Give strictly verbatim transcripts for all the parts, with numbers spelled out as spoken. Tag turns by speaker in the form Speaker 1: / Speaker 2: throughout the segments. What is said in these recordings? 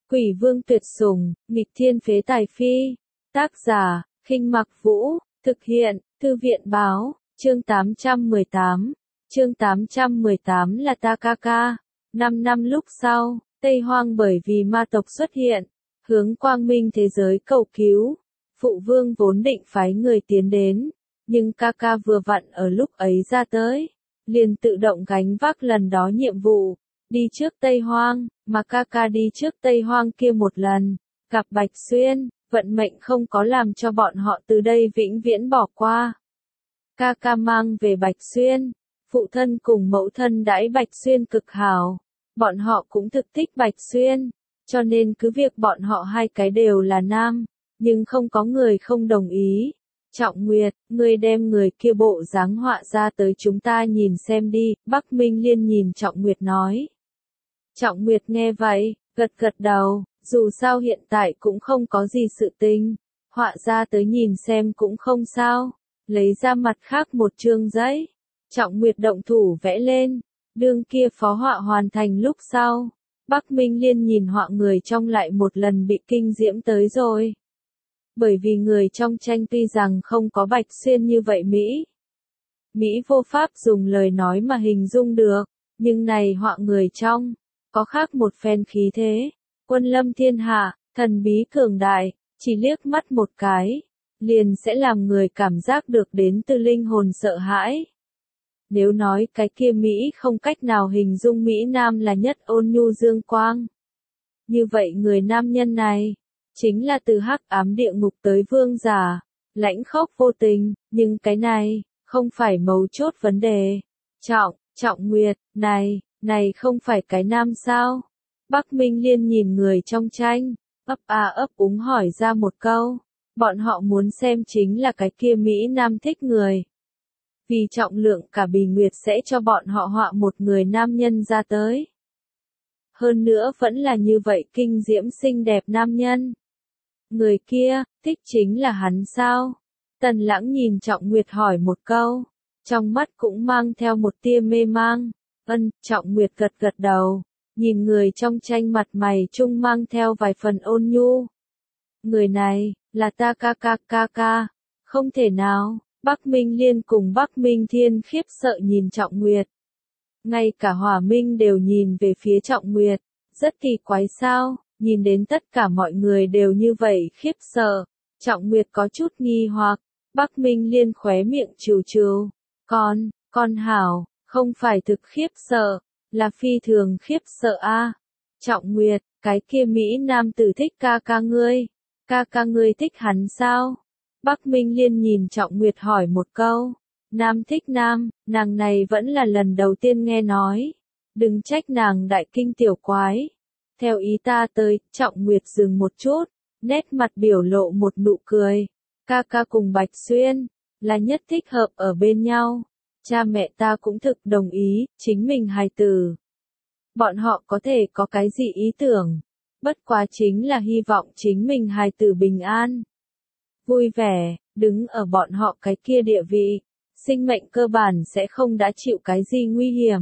Speaker 1: Quỷ vương tuyệt sủng, nghịch thiên phế tài phi. Tác giả, Khinh Mặc Vũ, thực hiện, Thư viện báo, chương tám trăm mười tám. Chương tám trăm mười tám là ta ca ca. Năm năm lúc sau, Tây Hoang bởi vì ma tộc xuất hiện, hướng quang minh thế giới cầu cứu. Phụ vương vốn định phái người tiến đến, nhưng ca ca vừa vặn ở lúc ấy ra tới, liền tự động gánh vác lần đó nhiệm vụ, đi trước Tây Hoang, mà ca ca đi trước Tây Hoang kia một lần, gặp Bạch Xuyên, vận mệnh không có làm cho bọn họ từ đây vĩnh viễn bỏ qua. Ca ca mang về Bạch Xuyên, phụ thân cùng mẫu thân đãi Bạch Xuyên cực hảo, bọn họ cũng thực thích Bạch Xuyên, cho nên cứ việc bọn họ hai cái đều là nam, nhưng không có người không đồng ý. Trọng Nguyệt, ngươi đem người kia bộ dáng họa ra tới chúng ta nhìn xem đi, Bắc Minh Liên nhìn Trọng Nguyệt nói. Trọng Nguyệt nghe vậy, gật gật đầu, dù sao hiện tại cũng không có gì sự tình, họa ra tới nhìn xem cũng không sao, lấy ra mặt khác một chương giấy. Trọng Nguyệt động thủ vẽ lên, đương kia phó họa hoàn thành lúc sau, Bắc Minh Liên nhìn họa người trong lại một lần bị kinh diễm tới rồi. Bởi vì người trong tranh tuy rằng không có Bạch Xuyên như vậy Mỹ. Mỹ vô pháp dùng lời nói mà hình dung được, nhưng này họa người trong, có khác một phen khí thế, quân lâm thiên hạ, thần bí cường đại, chỉ liếc mắt một cái, liền sẽ làm người cảm giác được đến từ linh hồn sợ hãi. Nếu nói cái kia Mỹ không cách nào hình dung Mỹ Nam là nhất ôn nhu dương quang. Như vậy người nam nhân này, chính là từ hắc ám địa ngục tới vương giả, lãnh khốc vô tình, nhưng cái này, không phải mấu chốt vấn đề. Trọng, Trọng Nguyệt, này, này không phải cái nam sao? Bắc Minh Liên nhìn người trong tranh, ấp a ấp úng hỏi ra một câu, bọn họ muốn xem chính là cái kia Mỹ Nam thích người. Vì trọng lượng cả Bì Nguyệt sẽ cho bọn họ họa một người nam nhân ra tới. Hơn nữa vẫn là như vậy kinh diễm xinh đẹp nam nhân. Người kia, thích chính là hắn sao? Tần Lãng nhìn Trọng Nguyệt hỏi một câu, trong mắt cũng mang theo một tia mê mang. Ân, Trọng Nguyệt gật gật đầu, nhìn người trong tranh mặt mày trung mang theo vài phần ôn nhu. Người này, là ta ca ca ca ca, không thể nào. Bắc Minh Liên cùng Bắc Minh Thiên khiếp sợ nhìn Trọng Nguyệt. Ngay cả Hỏa Minh đều nhìn về phía Trọng Nguyệt, rất kỳ quái sao, nhìn đến tất cả mọi người đều như vậy khiếp sợ. Trọng Nguyệt có chút nghi hoặc, Bắc Minh Liên khóe miệng trừ trừ, con, con hảo, không phải thực khiếp sợ, là phi thường khiếp sợ a. Trọng Nguyệt, cái kia Mỹ Nam tử thích ca ca ngươi, ca ca ngươi thích hắn sao? Bắc Minh Liên nhìn Trọng Nguyệt hỏi một câu, nam thích nam, nàng này vẫn là lần đầu tiên nghe nói, đừng trách nàng đại kinh tiểu quái. Theo ý ta tới, Trọng Nguyệt dừng một chút, nét mặt biểu lộ một nụ cười, ca ca cùng Bạch Xuyên, là nhất thích hợp ở bên nhau, cha mẹ ta cũng thực đồng ý, chính mình hài tử. Bọn họ có thể có cái gì ý tưởng, bất quá chính là hy vọng chính mình hài tử bình an. Vui vẻ, đứng ở bọn họ cái kia địa vị, sinh mệnh cơ bản sẽ không đã chịu cái gì nguy hiểm.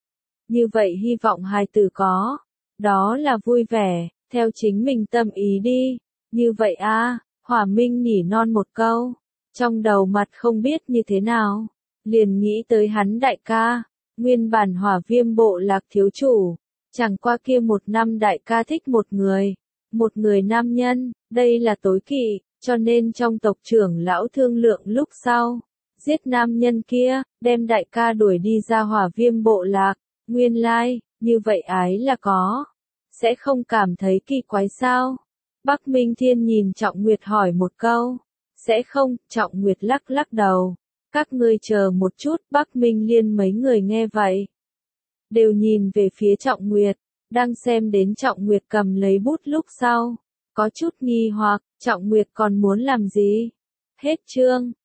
Speaker 1: Như vậy hy vọng hài tử có, đó là vui vẻ, theo chính mình tâm ý đi, như vậy a. Hỏa Minh nỉ non một câu, trong đầu mặt không biết như thế nào, liền nghĩ tới hắn đại ca, nguyên bản Hỏa Viêm bộ lạc thiếu chủ, chẳng qua kia một năm đại ca thích một người, một người nam nhân, đây là tối kỵ. Cho nên trong tộc trưởng lão thương lượng lúc sau, giết nam nhân kia, đem đại ca đuổi đi ra Hỏa Viêm bộ lạc, nguyên lai, like, như vậy ái là có, sẽ không cảm thấy kỳ quái sao? Bắc Minh Thiên nhìn Trọng Nguyệt hỏi một câu, sẽ không, Trọng Nguyệt lắc lắc đầu, các ngươi chờ một chút, Bắc Minh Liên mấy người nghe vậy, đều nhìn về phía Trọng Nguyệt, đang xem đến Trọng Nguyệt cầm lấy bút lúc sau. Có chút nghi hoặc, Trọng Nguyệt còn muốn làm gì? Hết chương.